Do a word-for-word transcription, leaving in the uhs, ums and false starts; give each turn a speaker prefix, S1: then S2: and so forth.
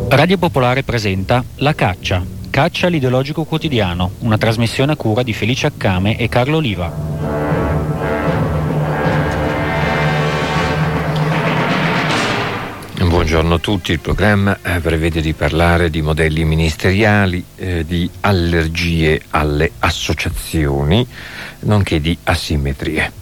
S1: Radio Popolare presenta La Caccia, Caccia all'ideologico quotidiano, una trasmissione a cura di Felice Accame e Carlo Oliva.
S2: Buongiorno a tutti, il programma prevede di parlare di modelli ministeriali, eh, di allergie alle associazioni, nonché di asimmetrie.